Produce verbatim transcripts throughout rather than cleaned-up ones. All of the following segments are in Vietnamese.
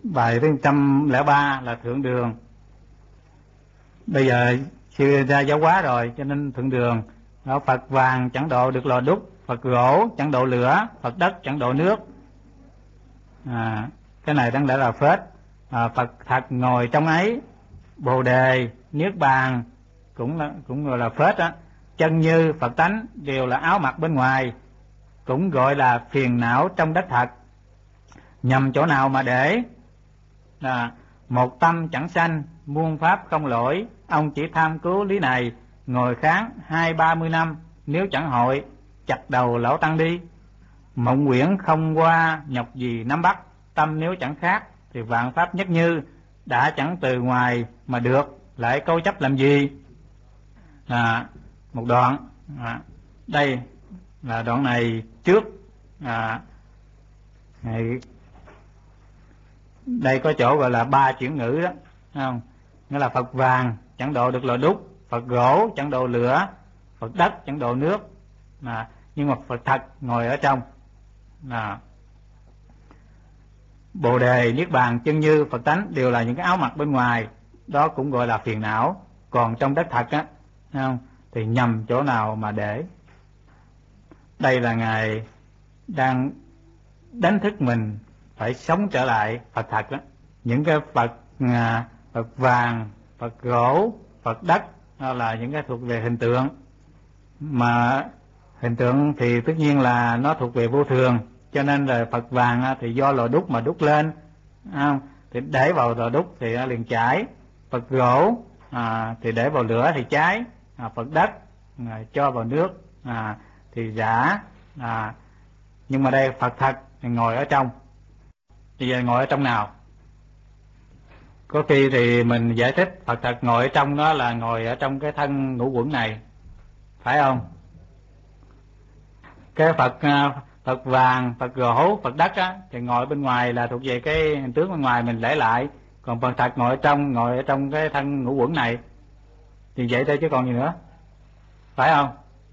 Bài thứ một trăm lẻ ba là thượng đường. Bây giờ sư ra giáo hóa rồi cho nên thượng đường. Đó, Phật vàng chẳng độ được lò đúc, Phật gỗ chẳng độ lửa, Phật đất chẳng độ nước. À, cái này đáng lẽ là phết. À, Phật thật ngồi trong ấy, Bồ đề niết bàn cũng là cũng gọi là phết á. Chân như Phật tánh đều là áo mặc bên ngoài, cũng gọi là phiền não trong đất thật. Nhầm chỗ nào mà để? À, một tâm chẳng sanh, muôn pháp không lỗi. Ông chỉ tham cứu lý này, ngồi kháng hai ba mươi năm. Nếu chẳng hội, chặt đầu lão tăng đi. Mộng quyển không qua, nhọc gì nắm bắt. Tâm nếu chẳng khác, thì vạn pháp nhất như. Đã chẳng từ ngoài mà được, lại câu chấp làm gì? À, một đoạn. À, đây là đoạn này trước. À, này, đây có chỗ gọi là ba chuyển ngữ đó, không? Nghĩa là Phật vàng chẳng độ được lò đúc, Phật gỗ chẳng độ lửa, Phật đất chẳng độ nước. À, nhưng mà Phật thật ngồi ở trong. À, Bồ đề niết bàn chân như Phật tánh đều là những cái áo mặc bên ngoài, đó cũng gọi là phiền não. Còn trong đất thật á, không, thì nhầm chỗ nào mà để? Đây là Ngài đang đánh thức mình phải sống trở lại Phật thật đó. Những cái Phật à, Phật vàng, Phật gỗ, Phật đất đó là những cái thuộc về hình tượng. Mà hình tượng thì tất nhiên là nó thuộc về vô thường, cho nên là Phật vàng thì do lò đúc mà đúc lên, không? Thì để vào lò đúc thì nó liền cháy. Phật gỗ à, thì để vào lửa thì cháy. À, Phật đất à, cho vào nước à, thì rã. À, nhưng mà đây Phật thật thì ngồi ở trong. Bây giờ ngồi ở trong nào? Có khi thì mình giải thích Phật thật ngồi ở trong đó là ngồi ở trong cái thân ngũ uẩn này, phải không? Cái Phật Phật vàng, Phật gỗ, Phật đất á, thì ngồi bên ngoài là thuộc về cái hình tướng bên ngoài mình để lại. Còn Phật thật ngồi ở trong, ngồi ở trong cái thân ngũ uẩn này. Thì vậy thôi chứ còn gì nữa, phải không?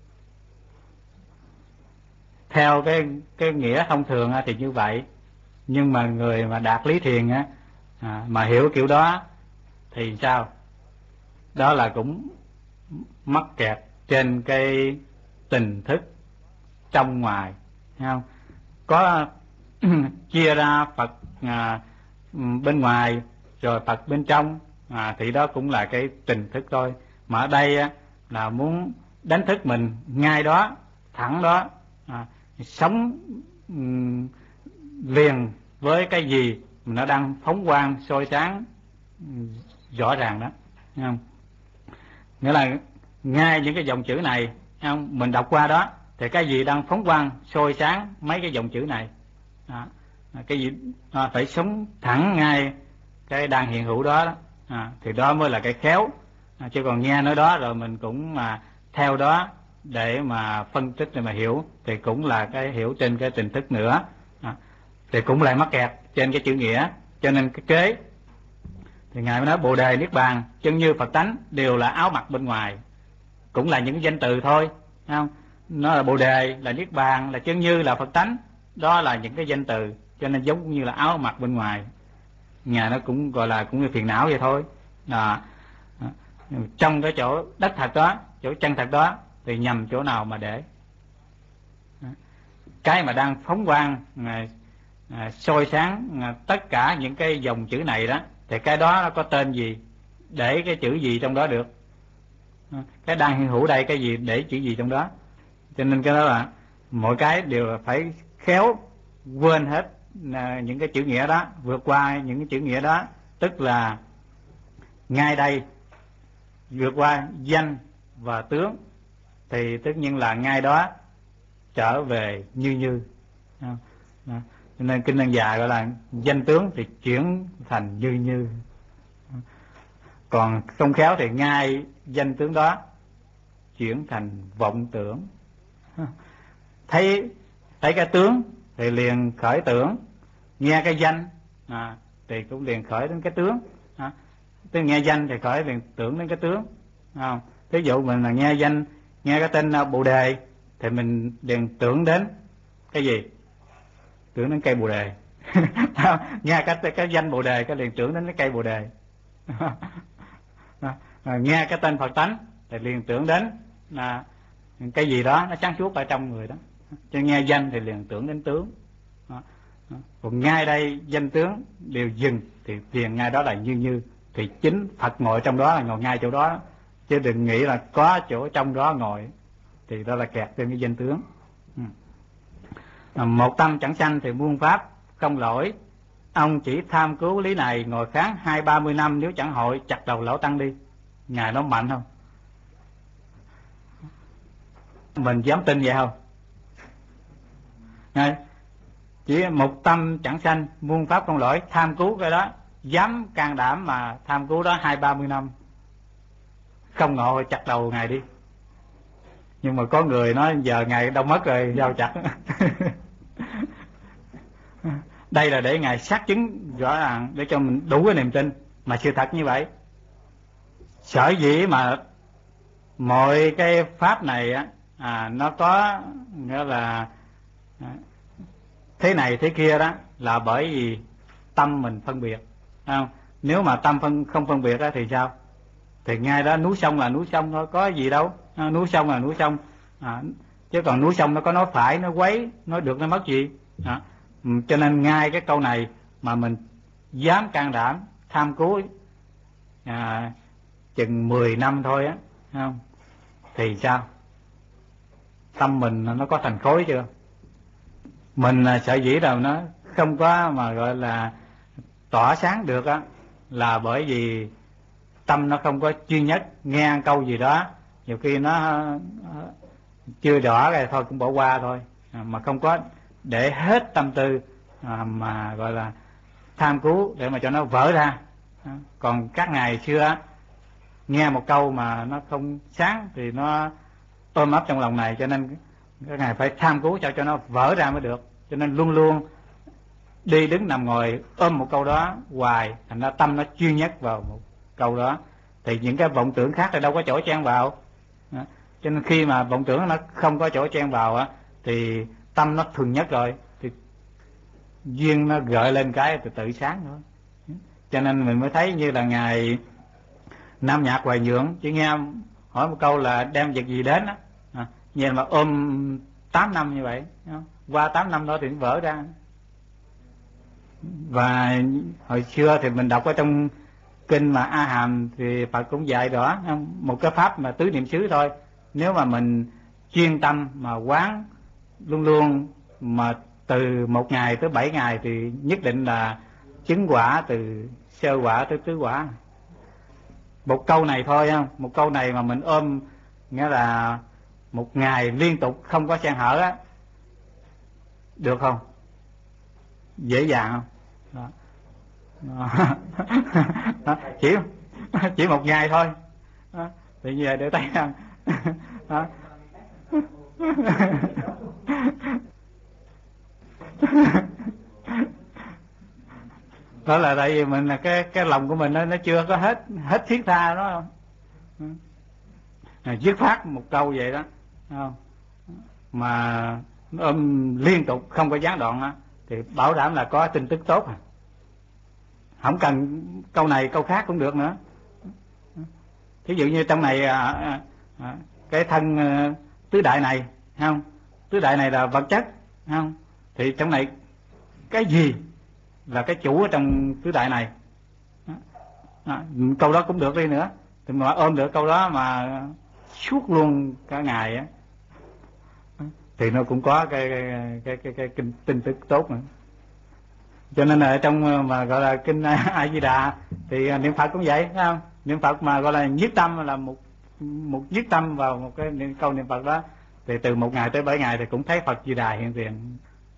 Theo cái cái nghĩa thông thường á, thì như vậy. Nhưng mà người mà đạt lý thiền á, à, mà hiểu kiểu đó thì sao? Đó là cũng mắc kẹt trên cái tình thức trong ngoài, thấy không? Có chia ra Phật à, bên ngoài rồi Phật bên trong, à, thì đó cũng là cái tình thức thôi. Mà ở đây á, là muốn đánh thức mình ngay đó, thẳng đó, à, sống um, liền với cái gì mà nó đang phóng quang soi sáng rõ ràng đó, thấy không? Nghĩa là ngay những cái dòng chữ này, thấy không? Mình đọc qua đó thì cái gì đang phóng quang soi sáng mấy cái dòng chữ này, à, cái gì à, phải sống thẳng ngay cái đang hiện hữu đó, đó. À, thì đó mới là cái khéo. À, chứ còn nghe nói đó rồi mình cũng mà theo đó để mà phân tích để mà hiểu thì cũng là cái hiểu trên cái tình thức nữa, à, thì cũng lại mắc kẹt trên cái chữ nghĩa. Cho nên cái kế thì Ngài mới nói Bồ đề niết bàn chân như Phật tánh đều là áo mặc bên ngoài, cũng là những danh từ thôi, không? Nó là Bồ đề, là niết bàn, là chân như, là Phật tánh, đó là những cái danh từ, cho nên giống như là áo mặc bên ngoài. Ngài nó cũng gọi là cũng như phiền não vậy thôi. À, trong cái chỗ đất thật đó, chỗ chân thật đó thì nhầm chỗ nào mà để? Cái mà đang phóng quang à, à, soi sáng à, tất cả những cái dòng chữ này đó, thì cái đó nó có tên gì, để cái chữ gì trong đó được? Cái đang hiện hữu đây cái gì, để chữ gì trong đó? Cho nên cái đó là mỗi cái đều là phải khéo quên hết à, những cái chữ nghĩa đó, vượt qua những cái chữ nghĩa đó. Tức là ngay đây vượt qua danh và tướng, thì tất nhiên là ngay đó trở về như như. Cho nên kinh Lăng Già gọi là danh tướng thì chuyển thành như như. Còn không khéo thì ngay danh tướng đó chuyển thành vọng tưởng. Thấy thấy cái tướng thì liền khởi tưởng, nghe cái danh à, thì cũng liền khởi đến cái tướng. À, tức nghe danh thì khởi liền tưởng đến cái tướng. À, ví dụ mình là nghe danh, nghe cái tên Bồ đề thì mình liền tưởng đến cái gì? Tưởng đến cây Bồ đề. nghe cái cái danh Bồ Đề cái liền tưởng đến cái cây Bồ Đề. Nghe cái tên Phật tánh thì liền tưởng đến là cái gì đó nó sáng suốt ở trong người đó. Cho nghe danh thì liền tưởng đến tướng. Còn ngay đây danh tướng đều dừng thì liền ngay đó là như như, thì chính Phật ngồi trong đó là ngồi ngay chỗ đó, chứ đừng nghĩ là có chỗ trong đó ngồi thì đó là kẹt trên cái danh tướng. Một tâm chẳng sanh thì muôn pháp không lỗi. Ông chỉ tham cứu lý này, ngồi kháng hai ba mươi năm, nếu chẳng hội chặt đầu lão tăng đi. Ngài nói mạnh không? Mình dám tin vậy không? Này, chỉ một tâm chẳng sanh muôn pháp không lỗi, tham cứu cái đó, dám can đảm mà tham cứu đó hai ba mươi năm, không ngộ chặt đầu Ngài đi. Nhưng mà có người nói giờ Ngài đâu mất rồi, sao chặt? Đây là để Ngài xác chứng rõ ràng để cho mình đủ cái niềm tin, mà sự thật như vậy. Sở dĩ mà mọi cái pháp này á, à, nó có nghĩa là à, thế này thế kia đó, là bởi vì tâm mình phân biệt, không? Nếu mà tâm phân không phân biệt đó thì sao? Thì ngay đó núi sông là núi sông thôi, có gì đâu. À, núi sông là núi sông, à, chứ còn núi sông nó có nói phải, nói quấy, nói được, nói mất gì. À, cho nên ngay cái câu này mà mình dám can đảm tham cứu à, chừng mười năm thôi á, không? Thì sao? Tâm mình nó có thành khối chưa? Mình sợ dĩ đâu nó không có mà gọi là tỏa sáng được á, là bởi vì tâm nó không có chuyên nhất. Nghe câu gì đó nhiều khi nó chưa rõ rồi thôi cũng bỏ qua thôi, à, mà không có để hết tâm tư à, mà gọi là tham cứu để mà cho nó vỡ ra. À, còn các ngày xưa nghe một câu mà nó không sáng thì nó ôm ấp trong lòng này, cho nên các ngài phải tham cứu cho cho nó vỡ ra mới được. Cho nên luôn luôn đi đứng nằm ngồi ôm một câu đó hoài, thành ra tâm nó chuyên nhất vào một câu đó, thì những cái vọng tưởng khác thì đâu có chỗ chen vào. Đó. Cho nên khi mà vọng tưởng nó không có chỗ chen vào á, thì tâm nó thuần nhất rồi, thì duyên nó gợi lên cái từ tự sáng thôi. Cho nên mình mới thấy như là ngài Nam Nhạc Hoài Nhượng chỉ nghe hỏi một câu là đem việc gì đến á, à, nhìn mà ôm tám năm như vậy, qua tám năm đó thì nó vỡ ra. Và hồi xưa thì mình đọc ở trong kinh mà A Hàm thì Phật cũng dạy rõ một cái pháp mà tứ niệm xứ thôi. Nếu mà mình chuyên tâm mà quán luôn luôn mà từ một ngày tới bảy ngày thì nhất định là chứng quả từ sơ quả tới tứ quả. Một câu này thôi không? Một câu này mà mình ôm nghĩa là một ngày liên tục không có xen hở á, được không? Dễ dàng không? Đó. Đó. chỉ chỉ một ngày thôi. Đó. Thì về để tay ăn. Đó. Đó là tại vì mình là cái cái lòng của mình nó nó chưa có hết hết thiết tha đó không? Dứt phát một câu vậy đó, không? Mà ôm liên tục không có gián đoạn đó, thì bảo đảm là có tin tức tốt. À, không cần câu này câu khác cũng được nữa. Thí dụ như trong này à, à, à, cái thân à, tứ đại này, không? Tứ đại này là vật chất, không? Thì trong này cái gì là cái chủ ở trong tứ đại này? À, câu đó cũng được đi nữa. Thì mà ôm được câu đó mà suốt luôn cả ngày á, thì nó cũng có cái cái cái cái, cái, cái tin tức tốt nữa. Cho nên là trong mà gọi là kinh A Di Đà thì niệm Phật cũng vậy, thấy không? Niệm Phật mà gọi là nhất tâm là một một nhất tâm vào một cái niệm, câu niệm Phật đó, thì từ một ngày tới bảy ngày thì cũng thấy Phật Di Đà hiện tiền.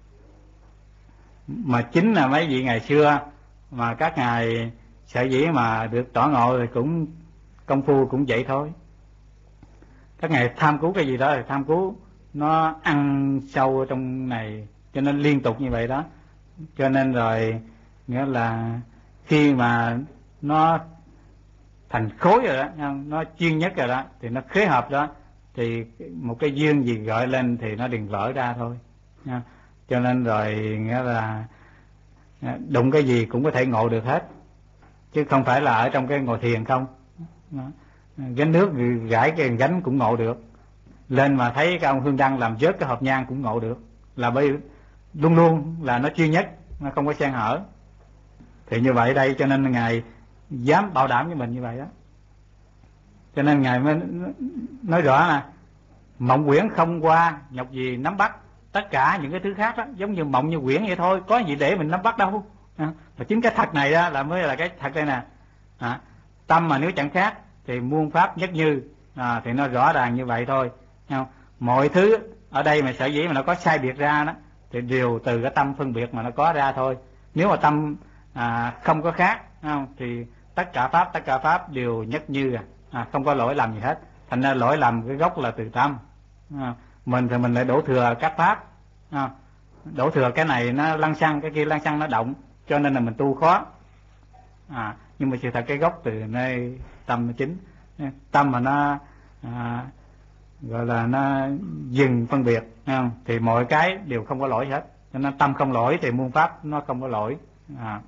Mà chính là mấy vị ngày xưa mà các ngài sở dĩ mà được tỏ ngộ thì cũng công phu cũng vậy thôi. Các ngài tham cứu cái gì đó thì tham cứu nó ăn sâu ở trong này, cho nên liên tục như vậy đó. Cho nên rồi nghĩa là khi mà nó thành khối rồi đó, nó chuyên nhất rồi đó, thì nó khế hợp đó, thì một cái duyên gì gọi lên thì nó liền vỡ ra thôi. Cho nên rồi nghĩa là đụng cái gì cũng có thể ngộ được hết, chứ không phải là ở trong cái ngồi thiền không. Gánh nước gãi cái gánh cũng ngộ được, lên mà thấy cái ông Hương Đăng làm vớt cái hộp nhang cũng ngộ được, là bởi luôn luôn là nó chuyên nhất, nó không có xen hở. Thì như vậy đây, cho nên Ngài dám bảo đảm với mình như vậy đó. Cho nên Ngài mới nói rõ là mộng quyển không qua, nhọc gì nắm bắt. Tất cả những cái thứ khác đó giống như mộng như quyển vậy thôi, có gì để mình nắm bắt đâu. À, và chính cái thật này đó là mới là cái thật đây nè. À, tâm mà nếu chẳng khác thì muôn pháp nhất như, à, thì nó rõ ràng như vậy thôi. Không? Mọi thứ ở đây mà sở dĩ mà nó có sai biệt ra đó thì đều từ cái tâm phân biệt mà nó có ra thôi. Nếu mà tâm à, không có khác, không? Thì tất cả pháp tất cả pháp đều nhất như, à, à, không có lỗi lầm gì hết. Thành ra lỗi lầm cái gốc là từ tâm. À, mình thì mình lại đổ thừa các pháp, à, đổ thừa cái này nó lăng xăng, cái kia lăng xăng nó động, cho nên là mình tu khó. À, nhưng mà sự thật cái gốc từ nơi tâm chính. Tâm mà nó à, gọi là nó dừng phân biệt, không? Thì mọi cái đều không có lỗi hết. Cho nên tâm không lỗi thì muôn pháp nó không có lỗi. À,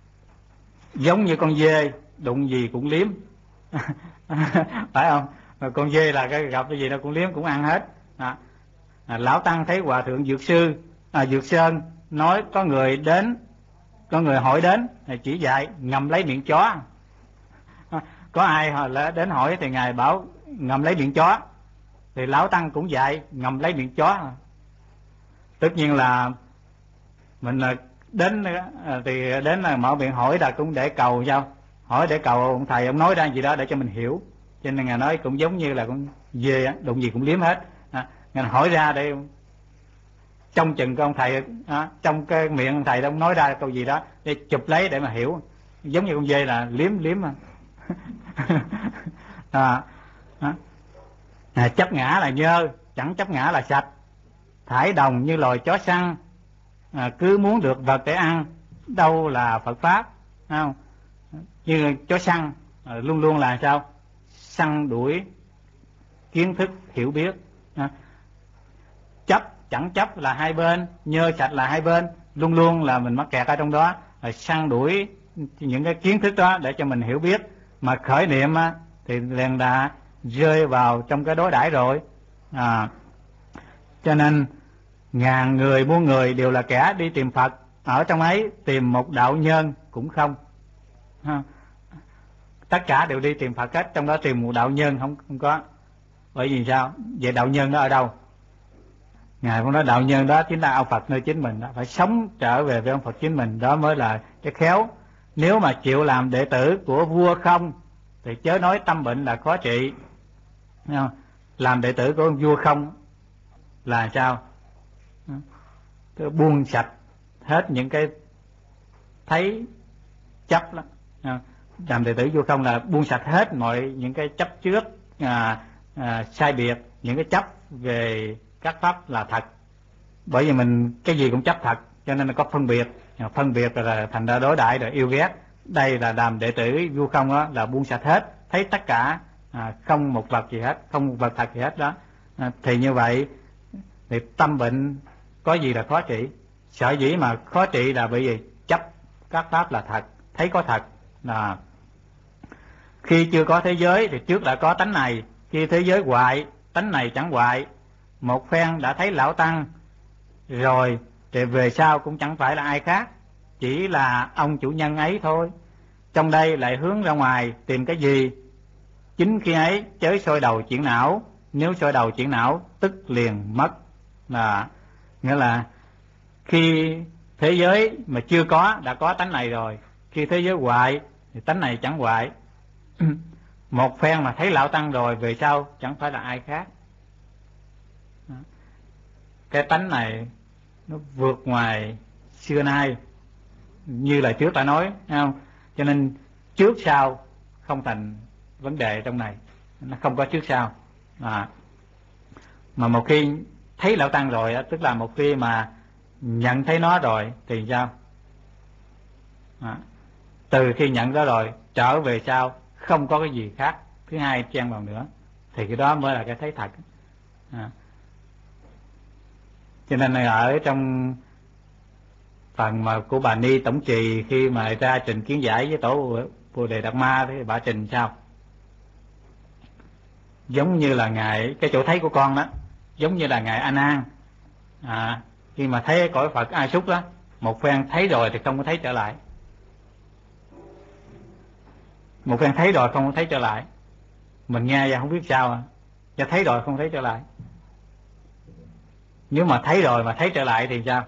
giống như con dê đụng gì cũng liếm. Phải không? Con dê là cái gặp cái gì nó cũng liếm, cũng ăn hết. À, à, Lão Tăng thấy Hòa Thượng Dược Sư à, Dược Sơn nói có người đến, có người hỏi đến chỉ dạy ngậm lấy miệng chó. À, có ai họ đến hỏi thì Ngài bảo ngậm lấy miệng chó, thì Lão Tăng cũng dạy ngậm lấy miệng chó. Tất nhiên là mình đến thì đến là mở miệng hỏi là cũng để cầu sao, hỏi để cầu ông thầy ông nói ra gì đó để cho mình hiểu. Cho nên Ngài nói cũng giống như là con dê đụng gì cũng liếm hết. À, Ngài hỏi ra để trong chừng của ông thầy, à, trong cái miệng ông thầy ông nói ra câu gì đó để chụp lấy để mà hiểu. Giống như con dê là liếm liếm mà. à, à, à, chấp ngã là nhơ, chẳng chấp ngã là sạch. Thải đồng như loài chó săn, à, cứ muốn được vật để ăn, đâu là Phật pháp, không? Như chó săn à, luôn luôn là sao? Săn đuổi kiến thức hiểu biết. À, chấp chẳng chấp là hai bên, nhơ sạch là hai bên, luôn luôn là mình mắc kẹt ở trong đó, à, săn đuổi những cái kiến thức đó để cho mình hiểu biết. Mà khởi niệm á, thì liền đã rơi vào trong cái đối đãi rồi. À, cho nên ngàn người muôn người đều là kẻ đi tìm Phật, ở trong ấy tìm một đạo nhân cũng không. Ha. Tất cả đều đi tìm Phật hết, trong đó tìm một đạo nhân không không có. Bởi vì sao? Vậy đạo nhân đó ở đâu? Ngài cũng nói đạo nhân đó chính là ông Phật nơi chính mình đó. Phải sống trở về với ông Phật chính mình, đó mới là cái khéo. Nếu mà chịu làm đệ tử của vua không thì chớ nói tâm bệnh là khó trị. Làm đệ tử của ông vua không là sao? Buông sạch hết những cái thấy chấp đó. Làm đệ tử vua không là buông sạch hết mọi những cái chấp trước, à, à, sai biệt, những cái chấp về các pháp là thật. Bởi vì mình cái gì cũng chấp thật, cho nên là có phân biệt. Phân biệt là thành ra đối đại rồi yêu ghét. Đây là làm đệ tử vua không đó, là buông sạch hết, thấy tất cả à, không một vật gì hết, không một vật thật gì hết đó. À, thì như vậy thì tâm bệnh có gì là khó trị? Sở dĩ mà khó trị là bởi vì chấp các pháp là thật, thấy có thật. Là khi chưa có thế giới thì trước đã có tánh này, khi thế giới hoại, tánh này chẳng hoại. Một phen đã thấy Lão Tăng rồi thì về sau cũng chẳng phải là ai khác, chỉ là ông chủ nhân ấy thôi. Trong đây lại hướng ra ngoài tìm cái gì? Chính khi ấy chớ soi đầu chuyển não, nếu soi đầu chuyển não tức liền mất. Là nghĩa là khi thế giới mà chưa có đã có tánh này rồi, khi thế giới hoại thì tánh này chẳng hoại. Một phen mà thấy Lão Tăng rồi về sau chẳng phải là ai khác. Cái tánh này nó vượt ngoài xưa nay, như là trước đã nói, không? Cho nên trước sau không thành vấn đề trong này, nó không có trước sau. À, mà một khi thấy Lão Tăng rồi, tức là một khi mà nhận thấy nó rồi thì sao? À, từ khi nhận đó rồi trở về sau không có cái gì khác thứ hai chen vào nữa, thì cái đó mới là cái thấy thật. À, cho nên là ở trong phần mà của bà Ni Tổng Trì khi mà ra trình kiến giải với tổ Bồ Đề Đạt Ma thì bà trình sao? Giống như là ngài, cái chỗ thấy của con đó, giống như là ngài A Nan à, khi mà thấy cõi Phật A Súc đó, một phen thấy rồi thì không có thấy trở lại, một phen thấy rồi không có thấy trở lại. Mình nghe và không biết sao à, và thấy rồi không thấy trở lại. Nếu mà thấy rồi mà thấy trở lại thì sao?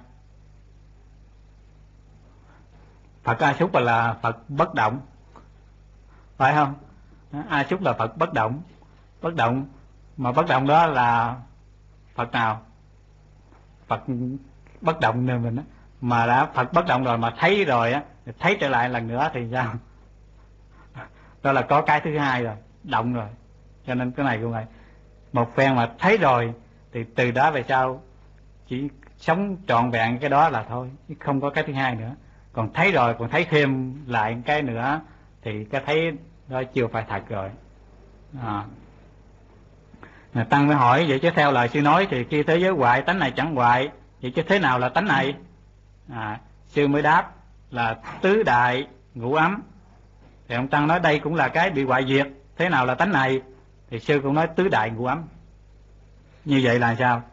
Phật A Súc là Phật bất động, phải không? A Súc là Phật bất động, bất động mà bất động đó là Phật nào? Phật bất động nên mình đó. Mà đã Phật bất động rồi mà thấy rồi á, thấy trở lại lần nữa thì sao? Đó là có cái thứ hai rồi, động rồi. Cho nên cái này cũng vậy, một phen mà thấy rồi thì từ đó về sau chỉ sống trọn vẹn cái đó là thôi, không có cái thứ hai nữa. Còn thấy rồi còn thấy thêm lại cái nữa thì cái thấy đó chưa phải thật rồi à. Tăng mới hỏi vậy chứ theo lời sư nói thì khi thế giới hoại tánh này chẳng hoại, vậy chứ thế nào là tánh này? à, Sư mới đáp là tứ đại ngũ ấm. Thì ông Tăng nói đây cũng là cái bị hoại diệt, thế nào là tánh này? Thì sư cũng nói tứ đại ngũ ấm. Như vậy là sao?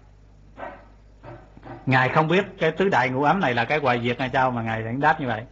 Ngài không biết cái tứ đại ngũ ấm này là cái hoại diệt hay sao mà ngài vẫn đáp như vậy.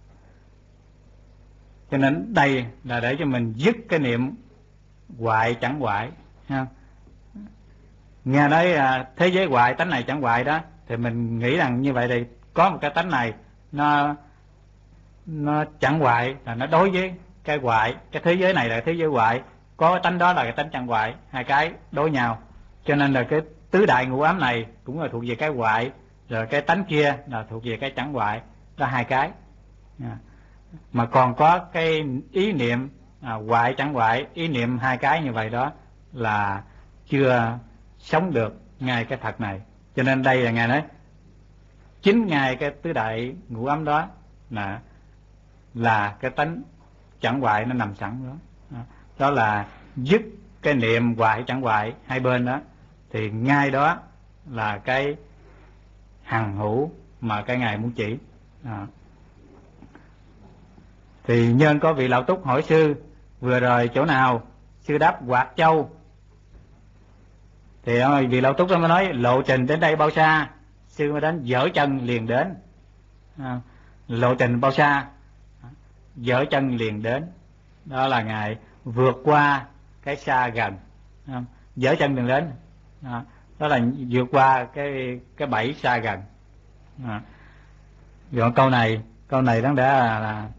Cho nên đây là để cho mình dứt cái niệm hoại chẳng hoại ha. Nghe nói à, thế giới hoại tánh này chẳng hoại đó, thì mình nghĩ rằng như vậy thì có một cái tánh này nó nó chẳng hoại, là nó đối với cái hoại, cái thế giới này là thế giới hoại, có cái tánh đó là cái tánh chẳng hoại, hai cái đối nhau. Cho nên là cái tứ đại ngũ ấm này cũng là thuộc về cái hoại, rồi cái tánh kia là thuộc về cái chẳng hoại, đó hai cái à. Mà còn có cái ý niệm à, hoại chẳng hoại, ý niệm hai cái như vậy đó là chưa sống được ngay cái thật này. Cho nên đây là ngài nói chính ngay cái tứ đại ngũ ấm đó là là cái tánh chẳng hoại nó nằm sẵn đó. Đó, đó là dứt cái niệm hoại chẳng hoại hai bên đó, thì ngay đó là cái hằng hữu mà cái ngài muốn chỉ đó. Thì nhân có vị Lão Túc hỏi sư vừa rồi chỗ nào? Sư đáp Hoạt Châu. Thì vị Lão Túc đó mới nói lộ trình đến đây bao xa? Sư mới đến dở chân liền đến à, lộ trình bao xa? Dở chân liền đến, đó là ngài vượt qua cái xa gần, dở chân liền đến đó, đó là vượt qua cái cái bẫy xa gần à. Rồi câu này câu này đáng lẽ là, là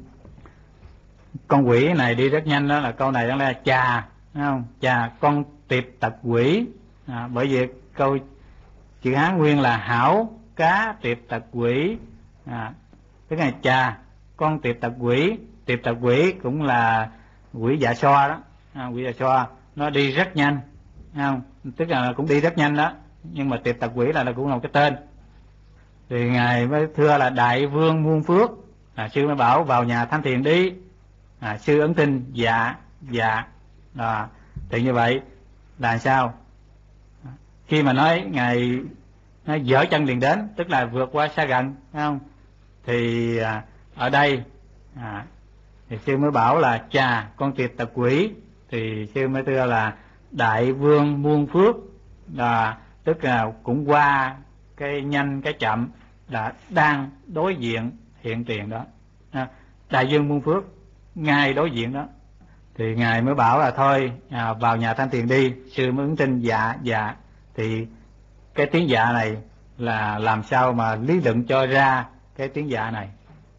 con quỷ này đi rất nhanh, đó là câu này đáng lẽ là chà, thấy không? Chà con tiệp tật quỷ à, bởi vì câu chữ Hán nguyên là hảo cá tiệp tật quỷ à, tức là chà con tiệp tật quỷ. Tiệp tật quỷ cũng là quỷ dạ xoa đó à, quỷ dạ xoa nó đi rất nhanh, không? Tức là cũng đi rất nhanh đó, nhưng mà tiệp tật quỷ là, là cũng là một cái tên. Thì ngài mới thưa là đại vương muôn phước à, sư mới bảo vào nhà tham thiền đi à, sư ấn tin dạ dạ à, thì như vậy là sao? Khi mà nói ngài nó dở chân liền đến, tức là vượt qua xa gần, thấy không? Thì à, ở đây à, thì sư mới bảo là chà con tiệp tật quỷ, thì sư mới thưa là đại vương muôn phước là tức là cũng qua cái nhanh cái chậm là đang đối diện hiện tiền đó à, đại vương muôn phước ngay đối diện đó. Thì ngài mới bảo là thôi à, vào nhà tham thiền đi. Sư mới ứng tin dạ dạ. Thì cái tiếng dạ này là làm sao mà lý luận cho ra cái tiếng dạ này,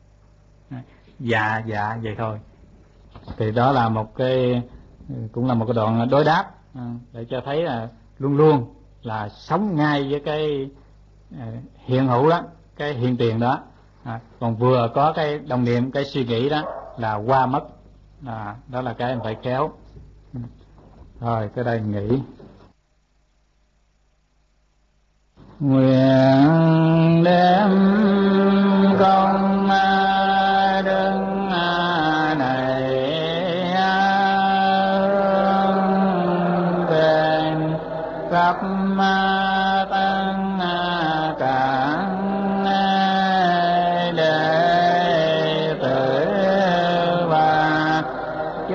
dạ dạ vậy thôi. Thì đó là một cái cũng là một cái đoạn đối đáp để cho thấy là luôn luôn là sống ngay với cái hiện hữu đó, cái hiện tiền đó à, còn vừa có cái đồng niệm, cái suy nghĩ đó là qua mất à, đó là cái em phải kéo. Rồi cái đây nghĩ nguyện đem công đức này về khắp tăng cả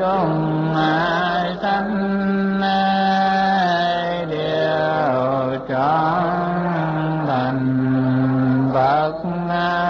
chúng sanh đều trọn thành Phật